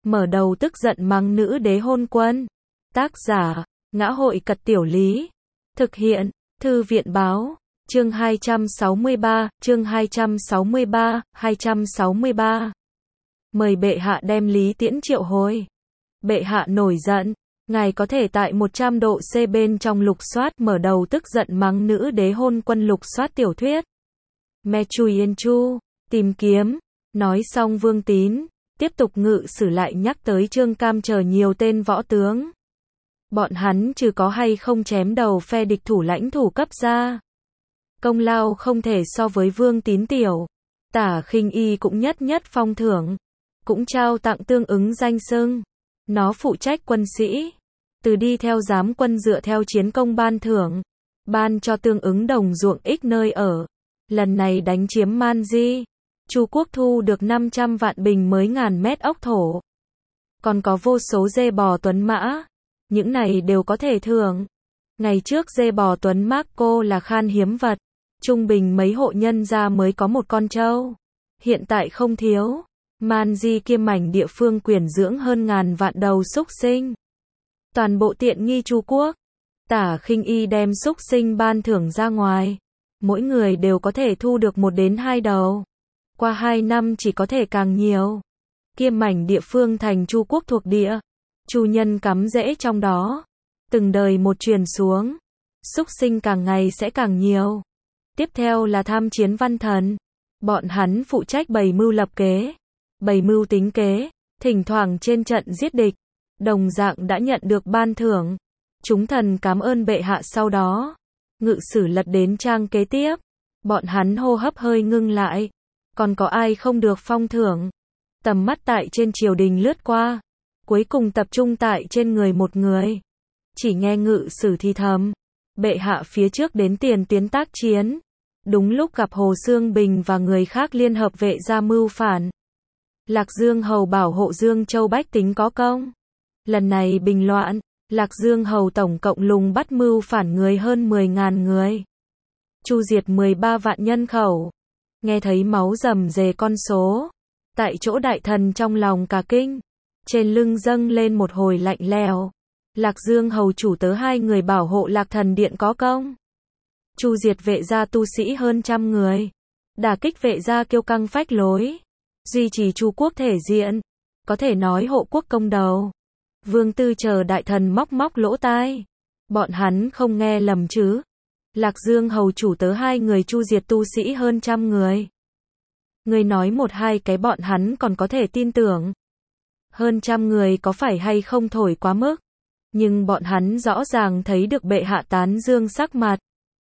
mở đầu tức giận mắng nữ đế hôn quân. Tác giả, Ngã hội Cật Tiểu Lý. Thực hiện, Thư viện Báo. Chương 263, chương 263. Mời bệ hạ đem Lý Tiễn triệu hồi. Bệ hạ nổi giận, ngài có thể tại 100 độ C bên trong lục soát mở đầu tức giận mắng nữ đế hôn quân lục soát tiểu thuyết. Me Chui Yên Chu, tìm kiếm. Nói xong Vương Tín, tiếp tục ngự sử lại nhắc tới Trương Cam chờ nhiều tên võ tướng. Bọn hắn trừ có hay không chém đầu phe địch thủ lãnh thủ cấp ra. Công lao không thể so với Vương Tín tiểu. Tả Khinh Y cũng nhất phong thưởng. Cũng trao tặng tương ứng danh xưng. Nó phụ trách quân sĩ. Từ đi theo giám quân dựa theo chiến công ban thưởng. Ban cho tương ứng đồng ruộng ích nơi ở. Lần này đánh chiếm Man Di. Chu quốc thu được 500 vạn bình mới ngàn mét ốc thổ. Còn có vô số dê bò tuấn mã. Những này đều có thể thưởng. Ngày trước dê bò tuấn Marco là khan hiếm vật. Trung bình mấy hộ nhân gia mới có một con trâu. Hiện tại không thiếu. Man Di kiêm mảnh địa phương quyển dưỡng hơn ngàn vạn đầu súc sinh. Toàn bộ tiện nghi Chu quốc. Tả Khinh Y đem súc sinh ban thưởng ra ngoài. Mỗi người đều có thể thu được 1 đến 2 đầu. Qua 2 năm chỉ có thể càng nhiều. Kiêm mảnh địa phương thành Chu quốc thuộc địa. Chu nhân cắm rễ trong đó. Từng đời một truyền xuống. Súc sinh càng ngày sẽ càng nhiều. Tiếp theo là tham chiến văn thần. Bọn hắn phụ trách bày mưu lập kế. Bày mưu tính kế. Thỉnh thoảng trên trận giết địch. Đồng dạng đã nhận được ban thưởng. Chúng thần cảm ơn bệ hạ sau đó. Ngự sử lật đến trang kế tiếp. Bọn hắn hô hấp hơi ngưng lại. Còn có ai không được phong thưởng? Tầm mắt tại trên triều đình lướt qua. Cuối cùng tập trung tại trên người một người. Chỉ nghe ngự sử thì thầm. Bệ hạ phía trước đến tiền tuyến tác chiến. Đúng lúc gặp Hồ Dương Bình và người khác liên hợp vệ gia mưu phản. Lạc Dương Hầu bảo hộ Dương Châu bách tính có công. Lần này bình loạn, Lạc Dương Hầu tổng cộng lùng bắt mưu phản người hơn 10.000 người. Chu diệt 13 vạn nhân khẩu. Nghe thấy máu rầm rề con số. Tại chỗ đại thần trong lòng cả kinh. Trên lưng dâng lên một hồi lạnh lẽo. Lạc Dương Hầu chủ tớ 2 người bảo hộ Lạc Thần Điện có công. Chu diệt vệ gia tu sĩ hơn 100 người. Đả kích vệ gia kiêu căng phách lối. Duy trì Chu quốc thể diện. Có thể nói hộ quốc công đầu. Vương Tư chờ đại thần móc lỗ tai. Bọn hắn không nghe lầm chứ. Lạc Dương Hầu chủ tớ 2 người chu diệt tu sĩ hơn 100 người. Người nói 1-2 cái bọn hắn còn có thể tin tưởng. Hơn 100 người có phải hay không thổi quá mức. Nhưng bọn hắn rõ ràng thấy được bệ hạ tán dương sắc mặt.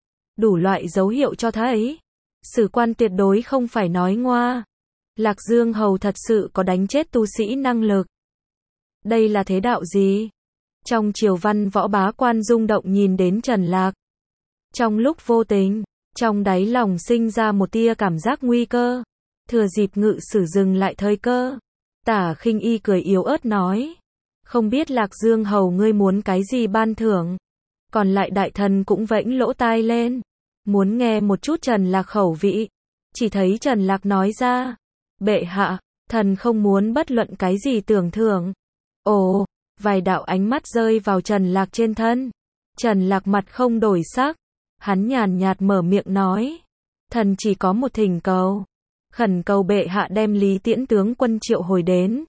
Đủ loại dấu hiệu cho thấy. Sử quan tuyệt đối không phải nói ngoa. Lạc Dương Hầu thật sự có đánh chết tu sĩ năng lực. Đây là thế đạo gì? Trong triều văn võ bá quan rung động nhìn đến Trần Lạc. Trong lúc vô tình, trong đáy lòng sinh ra một tia cảm giác nguy cơ. Thừa dịp ngự sử dừng lại thời cơ. Tả Khinh Y cười yếu ớt nói. Không biết Lạc Dương Hầu ngươi muốn cái gì ban thưởng. Còn lại đại thần cũng vẫy lỗ tai lên. Muốn nghe một chút Trần Lạc khẩu vị. Chỉ thấy Trần Lạc nói ra. Bệ hạ, thần không muốn bất luận cái gì tưởng thưởng. Ồ, vài đạo ánh mắt rơi vào Trần Lạc trên thân. Trần Lạc mặt không đổi sắc. Hắn nhàn nhạt mở miệng nói. Thần chỉ có một thỉnh cầu. Khẩn cầu bệ hạ đem Lý Tiễn tướng quân triệu hồi đến.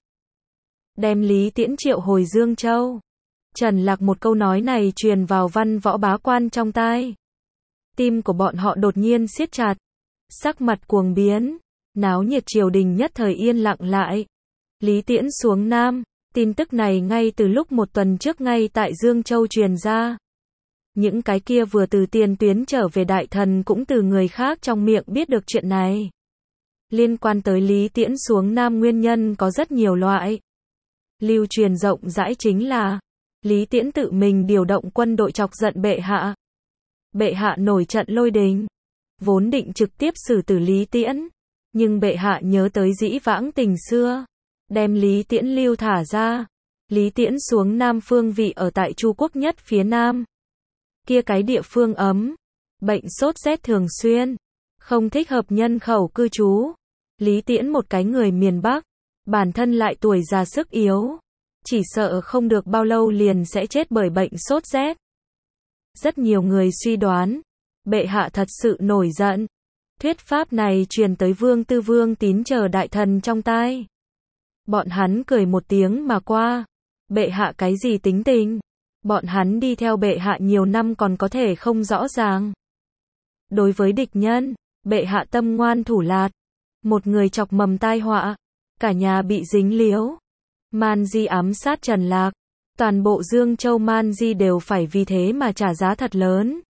Đem Lý Tiễn triệu hồi Dương Châu. Trần Lạc một câu nói này truyền vào văn võ bá quan trong tai. Tim của bọn họ đột nhiên siết chặt. Sắc mặt cuồng biến. Náo nhiệt triều đình nhất thời yên lặng lại. Lý Tiễn xuống Nam. Tin tức này ngay từ lúc 1 tuần trước ngay tại Dương Châu truyền ra. Những cái kia vừa từ tiền tuyến trở về đại thần cũng từ người khác trong miệng biết được chuyện này. Liên quan tới Lý Tiễn xuống Nam nguyên nhân có rất nhiều loại. Lưu truyền rộng rãi chính là Lý Tiễn tự mình điều động quân đội chọc giận bệ hạ. Bệ hạ nổi trận lôi đình. Vốn định trực tiếp xử tử Lý Tiễn. Nhưng bệ hạ nhớ tới dĩ vãng tình xưa. Đem Lý Tiễn lưu thả ra. Lý Tiễn xuống Nam phương vị ở tại Chu quốc nhất phía Nam. Kia cái địa phương ấm. Bệnh sốt rét thường xuyên. Không thích hợp nhân khẩu cư trú. Lý Tiễn một cái người miền Bắc. bản thân lại tuổi già sức yếu, chỉ sợ không được bao lâu liền sẽ chết bởi bệnh sốt rét. Rất nhiều người suy đoán, bệ hạ thật sự nổi giận. Thuyết pháp này truyền tới Vương Tư Vương Tín chờ đại thần trong tai. Bọn hắn cười một tiếng mà qua. Bệ hạ cái gì tính tình? Bọn hắn đi theo bệ hạ nhiều năm còn có thể không rõ ràng. Đối với địch nhân, bệ hạ tâm ngoan thủ lạt. Một người chọc mầm tai họa, cả nhà bị dính líu. Man Di ám sát Trần Lạc. Toàn bộ Dương Châu Man Di đều phải vì thế mà trả giá thật lớn.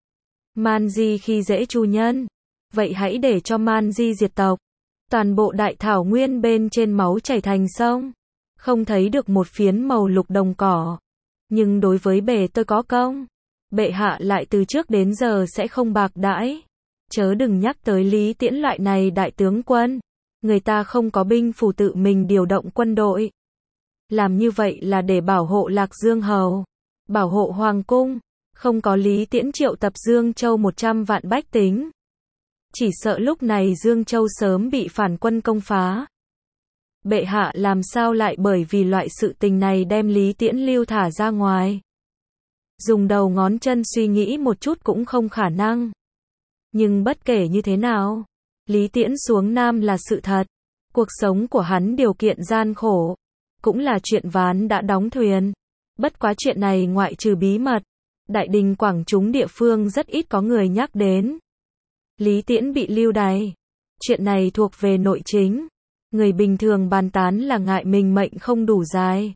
Man Di khi dễ Chu nhân. Vậy hãy để cho Man Di diệt tộc. Toàn bộ đại thảo nguyên bên trên máu chảy thành sông. Không thấy được một phiến màu lục đồng cỏ. Nhưng đối với bề tôi có công. Bệ hạ lại từ trước đến giờ sẽ không bạc đãi. Chớ đừng nhắc tới Lý Tiễn loại này đại tướng quân. Người ta không có binh phủ tự mình điều động quân đội. Làm như vậy là để bảo hộ Lạc Dương Hầu. Bảo hộ Hoàng cung. Không có Lý Tiễn triệu tập Dương Châu 100 vạn bách tính. Chỉ sợ lúc này Dương Châu sớm bị phản quân công phá. Bệ hạ làm sao lại bởi vì loại sự tình này đem Lý Tiễn lưu thả ra ngoài. Dùng đầu ngón chân suy nghĩ một chút cũng không khả năng. Nhưng bất kể như thế nào, Lý Tiễn xuống Nam là sự thật. Cuộc sống của hắn điều kiện gian khổ. Cũng là chuyện ván đã đóng thuyền. Bất quá chuyện này ngoại trừ bí mật. Đại đình quảng chúng địa phương rất ít có người nhắc đến. Lý Tiễn bị lưu đày. Chuyện này thuộc về nội chính. Người bình thường bàn tán là ngại mình mệnh không đủ dài.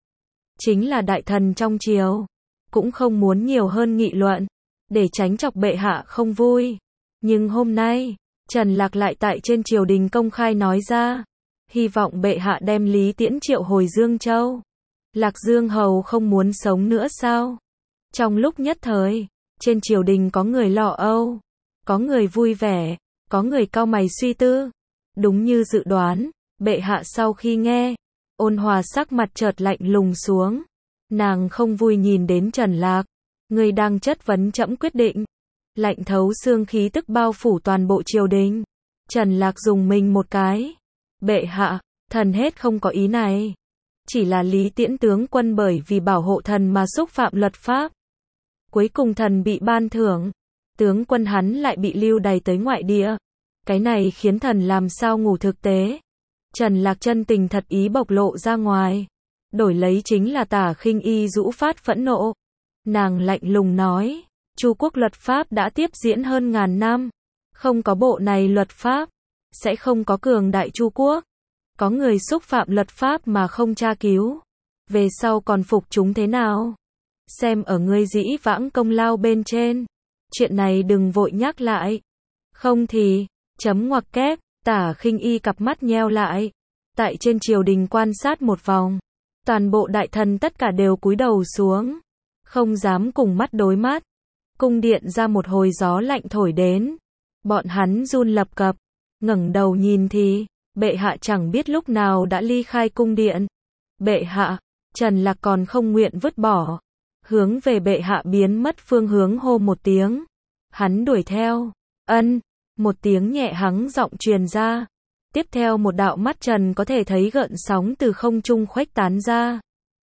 Chính là đại thần trong triều. Cũng không muốn nhiều hơn nghị luận. Để tránh chọc bệ hạ không vui. Nhưng hôm nay, Trần Lạc lại tại trên triều đình công khai nói ra. Hy vọng bệ hạ đem Lý Tiễn triệu hồi Dương Châu. Lạc Dương Hầu không muốn sống nữa sao? Trong lúc nhất thời, trên triều đình có người lo âu. Có người vui vẻ, có người cau mày suy tư. Đúng như dự đoán, bệ hạ sau khi nghe, Ôn Hòa sắc mặt chợt lạnh lùng xuống. Nàng không vui nhìn đến Trần Lạc. Người đang chất vấn trẫm quyết định. Lạnh thấu xương khí tức bao phủ toàn bộ triều đình. Trần Lạc dùng mình một cái. Bệ hạ, thần hết không có ý này. Chỉ là Lý Tiễn tướng quân bởi vì bảo hộ thần mà xúc phạm luật pháp. Cuối cùng thần bị ban thưởng. Tướng quân hắn lại bị lưu đày tới ngoại địa. Cái này khiến thần làm sao ngủ thực tế. Trần Lạc chân tình thật ý bộc lộ ra ngoài. Đổi lấy chính là Tả Khinh Y rũ phát phẫn nộ. Nàng lạnh lùng nói, Chu quốc luật pháp đã tiếp diễn hơn ngàn năm. Không có bộ này luật pháp, sẽ không có cường đại Chu quốc. Có người xúc phạm luật pháp mà không tra cứu. Về sau còn phục chúng thế nào? Xem ở ngươi dĩ vãng công lao bên trên. Chuyện này đừng vội nhắc lại. Không thì, chấm ngoặc kép, Tả Khinh Y cặp mắt nheo lại. Tại trên triều đình quan sát một vòng. Toàn bộ đại thần tất cả đều cúi đầu xuống. Không dám cùng mắt đối mắt. Cung điện ra một hồi gió lạnh thổi đến. Bọn hắn run lập cập. Ngẩng đầu nhìn thì, bệ hạ chẳng biết lúc nào đã ly khai cung điện. Bệ hạ, Trần Lạc còn không nguyện vứt bỏ. Hướng về bệ hạ biến mất phương hướng hô một tiếng. Hắn đuổi theo. Ân, một tiếng nhẹ hắng giọng truyền ra. Tiếp theo một đạo mắt trần có thể thấy gợn sóng từ không trung khuếch tán ra.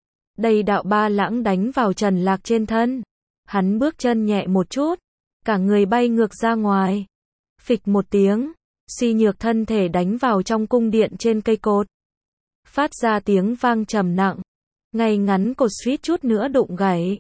Đây đạo ba lãng đánh vào Trần Lạc trên thân. Hắn bước chân nhẹ một chút. Cả người bay ngược ra ngoài. Phịch một tiếng. Suy nhược thân thể đánh vào trong cung điện trên cây cột. Phát ra tiếng vang trầm nặng. Ngay ngắn cột suýt chút nữa đụng gãy.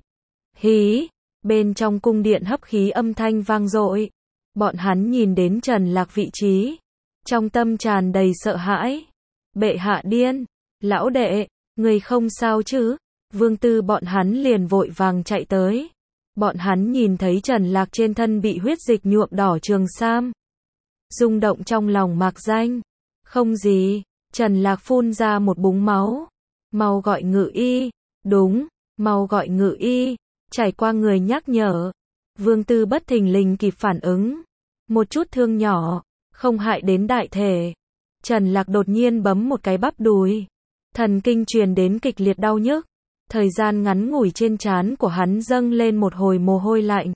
Hí. Bên trong cung điện hấp khí âm thanh vang dội. Bọn hắn nhìn đến Trần Lạc vị trí. Trong tâm tràn đầy sợ hãi. Bệ hạ điên. Lão đệ, người không sao chứ? Vương Tư bọn hắn liền vội vàng chạy tới. Bọn hắn nhìn thấy Trần Lạc trên thân bị huyết dịch nhuộm đỏ trường sam. Rung động trong lòng mạc danh. Không gì. Trần Lạc phun ra một búng máu. Mau gọi ngự y. Đúng, mau gọi ngự y. Trải qua người nhắc nhở. Vương Tư bất thình lình kịp phản ứng. Một chút thương nhỏ, không hại đến đại thể. Trần Lạc đột nhiên bấm một cái bắp đùi. Thần kinh truyền đến kịch liệt đau nhức. Thời gian ngắn ngủi trên trán của hắn dâng lên một hồi mồ hôi lạnh.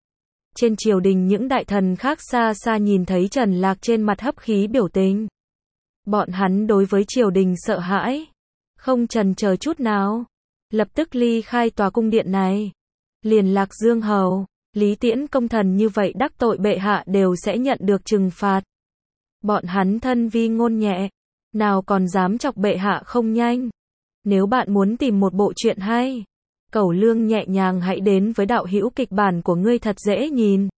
Trên triều đình những đại thần khác xa xa nhìn thấy Trần Lạc trên mặt hấp khí biểu tình. Bọn hắn đối với triều đình sợ hãi, không chần chờ chút nào, lập tức ly khai tòa cung điện này. Liền Lạc Dương hầu, Lý Tiễn công thần như vậy đắc tội bệ hạ đều sẽ nhận được trừng phạt. Bọn hắn thân vi ngôn nhẹ, nào còn dám chọc bệ hạ không nhanh. Nếu bạn muốn tìm một bộ truyện hay, Cẩu Lương nhẹ nhàng hãy đến với đạo hữu kịch bản của ngươi thật dễ nhìn.